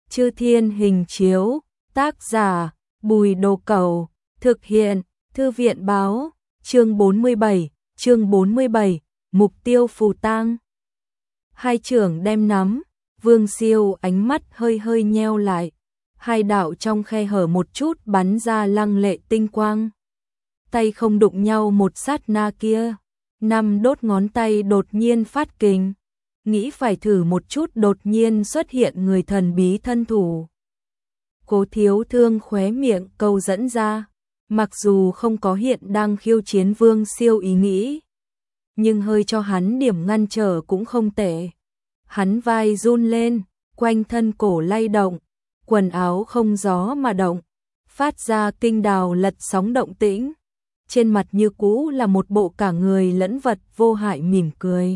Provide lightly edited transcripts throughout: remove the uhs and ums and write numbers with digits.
Chư Thiên Hình Chiếu, tác giả, Bùi Đồ Cẩu, thực hiện, Thư viện Báo, chương 47, mục tiêu phù tang. Hai trưởng đem nắm, Vương Siêu ánh mắt hơi hơi nheo lại, hai đạo trong khe hở một chút bắn ra lăng lệ tinh quang. Tay không đụng nhau một sát na kia, 5 đốt ngón tay đột nhiên phát kình, nghĩ phải thử một chút đột nhiên xuất hiện người thần bí thân thủ. Cố Thiếu Thương khóe miệng câu dẫn ra, mặc dù không có hiện đang khiêu chiến Vương Siêu ý nghĩ, nhưng hơi cho hắn điểm ngăn trở cũng không tệ. Hắn vai run lên, quanh thân cổ lay động, quần áo không gió mà động, phát ra kinh đào lật sóng động tĩnh. Trên mặt như cũ là một bộ cả người lẫn vật vô hại mỉm cười.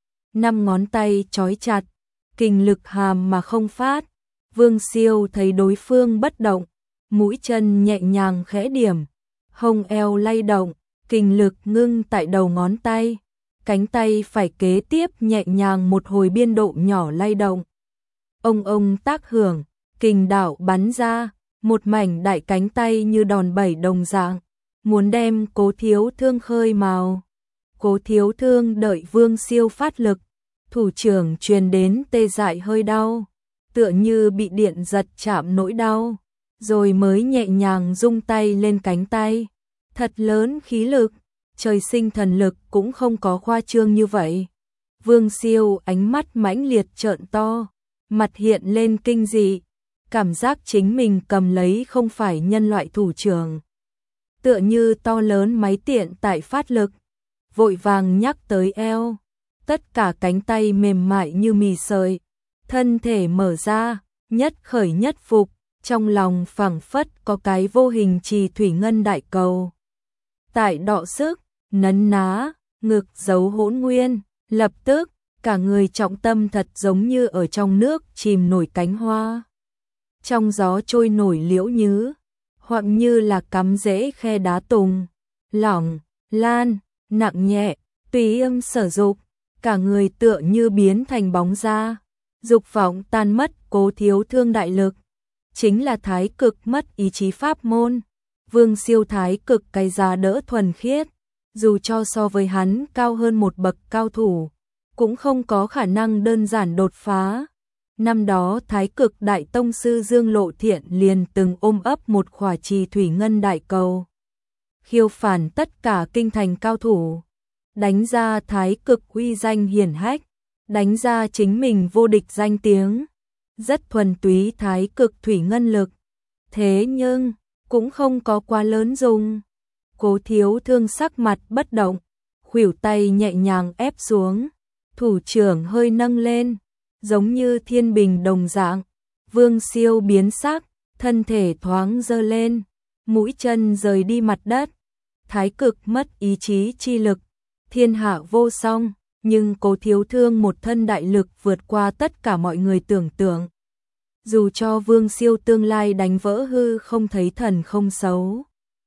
5 ngón tay trói chặt, kình lực hàm mà không phát. Vương Siêu thấy đối phương bất động, mũi chân nhẹ nhàng khẽ điểm, hông eo lay động, kình lực ngưng tại đầu ngón tay. Cánh tay phải kế tiếp nhẹ nhàng một hồi biên độ nhỏ lay động. Ông tác hưởng, kình đạo bắn ra, một mảnh đại cánh tay như đòn bẩy đồng dạng, muốn đem Cố Thiếu Thương khơi mào. Cố Thiếu Thương đợi Vương Siêu phát lực, thủ trưởng truyền đến tê dại hơi đau, tựa như bị điện giật chạm nỗi đau, rồi mới nhẹ nhàng rung tay lên cánh tay. Thật lớn khí lực, trời sinh thần lực cũng không có khoa trương như vậy. Vương Siêu ánh mắt mãnh liệt trợn to, mặt hiện lên kinh dị, cảm giác chính mình cầm lấy không phải nhân loại thủ trưởng. Tựa như to lớn máy tiện tại phát lực, vội vàng nhắc tới eo, tất cả cánh tay mềm mại như mì sợi, thân thể mở ra, nhất khởi nhất phục, trong lòng phảng phất có cái vô hình trì thủy ngân đại cầu. Tại đọ sức, nấn ná, ngực giấu hỗn nguyên, lập tức, cả người trọng tâm thật giống như ở trong nước chìm nổi cánh hoa. Trong gió trôi nổi liễu nhứ, hoặc như là cắm rễ khe đá tùng, lỏng, lan, nặng nhẹ, tùy âm sở dục, cả người tựa như biến thành bóng da. Dục vọng tan mất Cố Thiếu Thương đại lực, chính là thái cực mất ý chí pháp môn. Vương Siêu thái cực cái giá đỡ thuần khiết, dù cho so với hắn cao hơn một bậc cao thủ, cũng không có khả năng đơn giản đột phá. Năm đó thái cực đại tông sư Dương Lộ Thiện liền từng ôm ấp một khỏa trì thủy ngân đại cầu, khiêu phản tất cả kinh thành cao thủ, đánh ra thái cực uy danh hiển hách, đánh ra chính mình vô địch danh tiếng, rất thuần túy thái cực thủy ngân lực. Thế nhưng cũng không có quá lớn dùng. Cố Thiếu Thương sắc mặt bất động, khuỷu tay nhẹ nhàng ép xuống, thủ trưởng hơi nâng lên, giống như thiên bình đồng dạng. Vương Siêu biến sắc, thân thể thoáng giơ lên, mũi chân rời đi mặt đất. Thái cực mất ý chí chi lực, thiên hạ vô song, nhưng Cố Thiếu Thương một thân đại lực vượt qua tất cả mọi người tưởng tượng. Dù cho Vương Siêu tương lai đánh vỡ hư không thấy thần không xấu,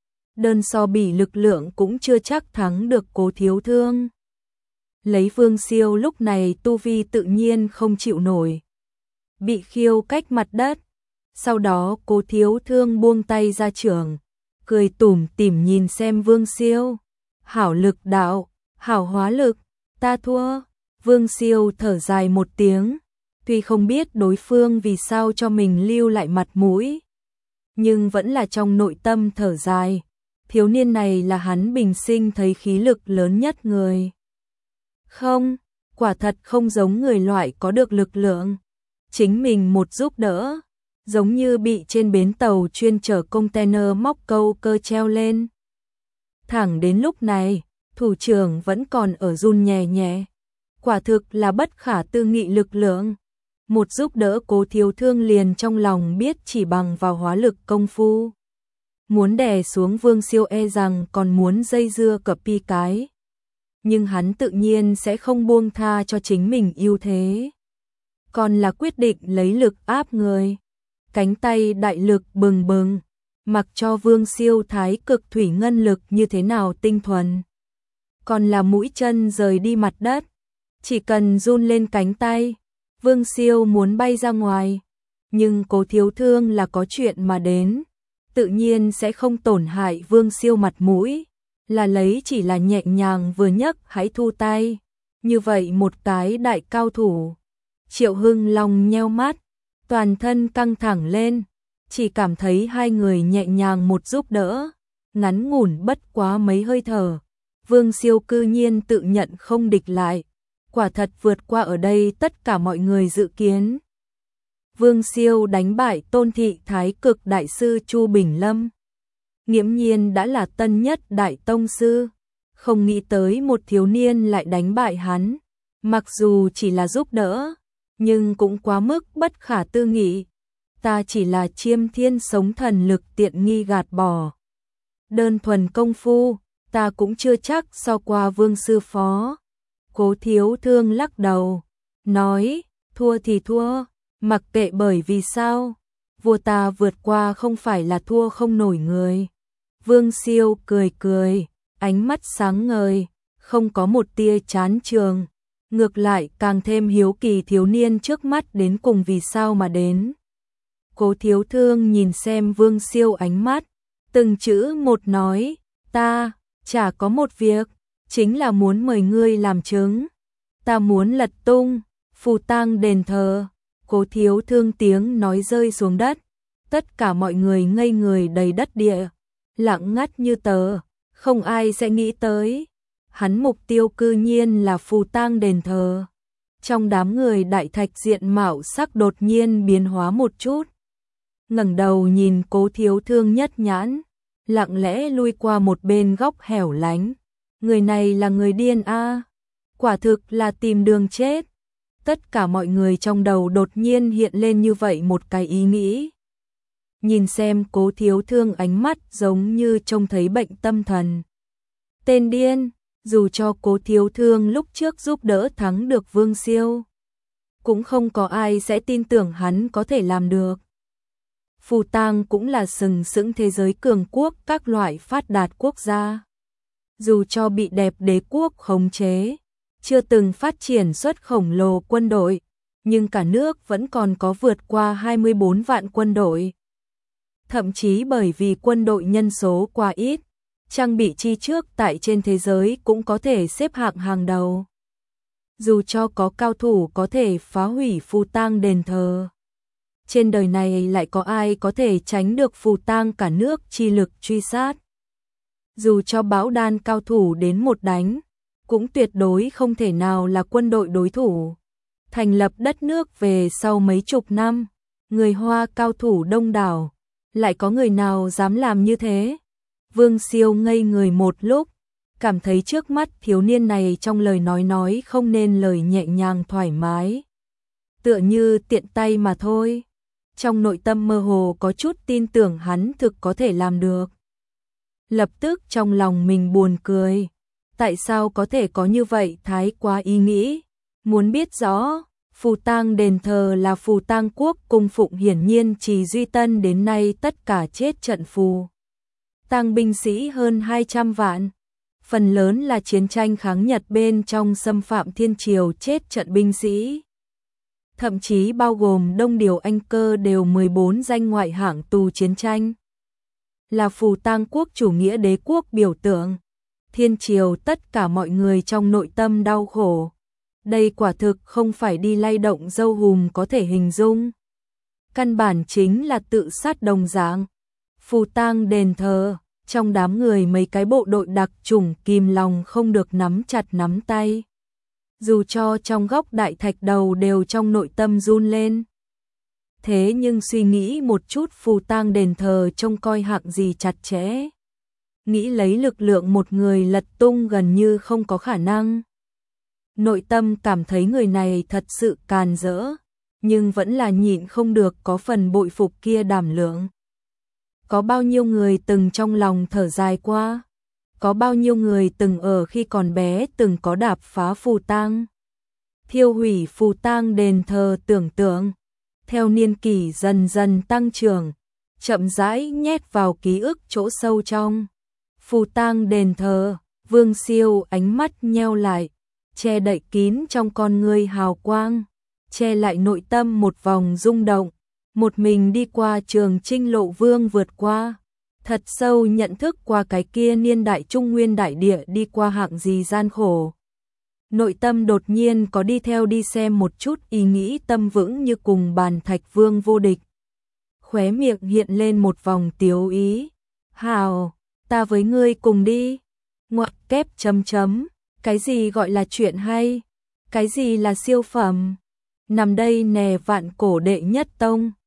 đơn so bì lực lượng cũng chưa chắc thắng được Cố Thiếu Thương. Lấy Vương Siêu lúc này tu vi tự nhiên không chịu nổi, bị khiêu cách mặt đất. Sau đó Cố Thiếu Thương buông tay ra trưởng, cười tủm tỉm nhìn xem Vương Siêu. Hảo lực đạo, hảo hóa lực, ta thua. Vương Siêu thở dài một tiếng, tuy không biết đối phương vì sao cho mình lưu lại mặt mũi, nhưng vẫn là trong nội tâm thở dài. Thiếu niên này là hắn bình sinh thấy khí lực lớn nhất người. Không, quả thật không giống người loại có được lực lượng. Chính mình một giúp đỡ, giống như bị trên bến tàu chuyên chở container móc câu cơ treo lên. Thẳng đến lúc này, thủ trưởng vẫn còn ở run nhẹ nhẹ. Quả thực là bất khả tư nghị lực lượng. Một giúp đỡ Cố Thiếu Thương liền trong lòng biết chỉ bằng vào hóa lực công phu. Muốn đè xuống Vương Siêu e rằng còn muốn dây dưa cập pi cái. Nhưng hắn tự nhiên sẽ không buông tha cho chính mình ưu thế. Còn là quyết định lấy lực áp người. Cánh tay đại lực bừng bừng, mặc cho Vương Siêu thái cực thủy ngân lực như thế nào tinh thuần. Còn là mũi chân rời đi mặt đất, chỉ cần run lên cánh tay, Vương Siêu muốn bay ra ngoài. nhưng Cố Thiếu Thương là có chuyện mà đến, tự nhiên sẽ không tổn hại Vương Siêu mặt mũi, là lấy chỉ là nhẹ nhàng vừa nhấc hãy thu tay, như vậy một cái đại cao thủ. Triệu Hưng Long nheo mắt, toàn thân căng thẳng lên, chỉ cảm thấy hai người nhẹ nhàng một giúp đỡ, ngắn ngủn bất quá mấy hơi thở. Vương Siêu cư nhiên tự nhận không địch lại, quả thật vượt qua ở đây tất cả mọi người dự kiến. Vương Siêu đánh bại Tôn Thị Thái Cực Đại sư Chu Bình Lâm, nghiễm nhiên đã là tân nhất đại tông sư, không nghĩ tới một thiếu niên lại đánh bại hắn, mặc dù chỉ là giúp đỡ, nhưng cũng quá mức bất khả tư nghị. Ta chỉ là chiêm thiên sống thần lực tiện nghi gạt bỏ. Đơn thuần công phu, ta cũng chưa chắc so qua Vương sư phó. Cố Thiếu Thương lắc đầu, nói, thua thì thua, mặc kệ bởi vì sao, vua ta vượt qua không phải là thua không nổi người. Vương Siêu cười cười, ánh mắt sáng ngời, không có một tia chán chường, ngược lại càng thêm hiếu kỳ thiếu niên trước mắt đến cùng vì sao mà đến. Cố Thiếu Thương nhìn xem Vương Siêu ánh mắt, từng chữ một nói, ta chả có một việc, chính là muốn mời ngươi làm chứng. Ta muốn lật tung phù tang đền thờ. Cố Thiếu Thương tiếng nói rơi xuống đất, tất cả mọi người ngây người đầy đất địa, lặng ngắt như tờ, không ai sẽ nghĩ tới. Hắn mục tiêu cư nhiên là phù tang đền thờ. Trong đám người Đại Thạch diện mạo sắc đột nhiên biến hóa một chút, ngẩng đầu nhìn Cố Thiếu Thương nhất nhãn, lặng lẽ lui qua một bên góc hẻo lánh. Người này là người điên a, quả thực là tìm đường chết. Tất cả mọi người trong đầu đột nhiên hiện lên như vậy một cái ý nghĩ. Nhìn xem Cố Thiếu Thương ánh mắt giống như trông thấy bệnh tâm thần. Tên điên, dù cho Cố Thiếu Thương lúc trước giúp đỡ thắng được Vương Siêu, cũng không có ai sẽ tin tưởng hắn có thể làm được. Phù tang cũng là sừng sững thế giới cường quốc các loại phát đạt quốc gia. Dù cho bị đẹp đế quốc khống chế, chưa từng phát triển xuất khổng lồ quân đội, nhưng cả nước vẫn còn có vượt qua 24 vạn quân đội. Thậm chí bởi vì quân đội nhân số quá ít, trang bị chi trước tại trên thế giới cũng có thể xếp hạng hàng đầu. Dù cho có cao thủ có thể phá hủy phù tang đền thờ, trên đời này lại có ai có thể tránh được phù tang cả nước chi lực truy sát. Dù cho bão đan cao thủ đến một đánh, cũng tuyệt đối không thể nào là quân đội đối thủ. Thành lập đất nước về sau mấy chục năm, người Hoa cao thủ đông đảo, lại có người nào dám làm như thế? Vương Siêu ngây người một lúc, cảm thấy trước mắt thiếu niên này trong lời nói không nên lời nhẹ nhàng thoải mái, tựa như tiện tay mà thôi. Trong nội tâm mơ hồ có chút tin tưởng hắn thực có thể làm được. Lập tức trong lòng mình buồn cười, tại sao có thể có như vậy thái quá ý nghĩ. Muốn biết rõ, phù tang đền thờ là phù tang quốc cung phụng, hiển nhiên Trì Duy Tân đến nay tất cả chết trận phù tang binh sĩ hơn 200 vạn, phần lớn là chiến tranh kháng Nhật bên trong xâm phạm Thiên Triều chết trận binh sĩ. Thậm chí bao gồm Đông Điều Anh Cơ đều 14 danh ngoại hạng tù chiến tranh. Là phù tang quốc chủ nghĩa đế quốc biểu tượng. Thiên Triều tất cả mọi người trong nội tâm đau khổ. Đây quả thực không phải đi lay động dâu hùm có thể hình dung. Căn bản chính là tự sát đồng dạng. Phù tang đền thờ, trong đám người mấy cái bộ đội đặc chủng kìm lòng không được nắm chặt nắm tay. Dù cho trong góc Đại Thạch đầu đều trong nội tâm run lên. Thế nhưng suy nghĩ một chút phù tang đền thờ trông coi hạng gì chặt chẽ. Nghĩ lấy lực lượng một người lật tung gần như không có khả năng. Nội tâm cảm thấy người này thật sự càn rỡ, nhưng vẫn là nhịn không được có phần bội phục kia đảm lượng. Có bao nhiêu người từng trong lòng thở dài qua? Có bao nhiêu người từng ở khi còn bé từng có đạp phá phù tang, thiêu hủy phù tang đền thờ tưởng tượng, theo niên kỷ dần dần tăng trưởng, chậm rãi nhét vào ký ức chỗ sâu trong. Phù tang đền thờ, Vương Siêu ánh mắt nheo lại, che đậy kín trong con ngươi hào quang, che lại nội tâm một vòng rung động. một mình đi qua Trường Chinh Lộ Vương vượt qua, thật sâu nhận thức qua cái kia niên đại trung nguyên đại địa đi qua hạng gì gian khổ. Nội tâm đột nhiên có đi theo đi xem một chút ý nghĩ tâm vững như cùng bàn thạch vương vô địch. Khóe miệng hiện lên một vòng tiếu ý. Hào, ta với ngươi cùng đi. Ngoặc kép chấm chấm. Cái gì gọi là chuyện hay? Cái gì là siêu phẩm? Nằm đây nè vạn cổ đệ nhất tông.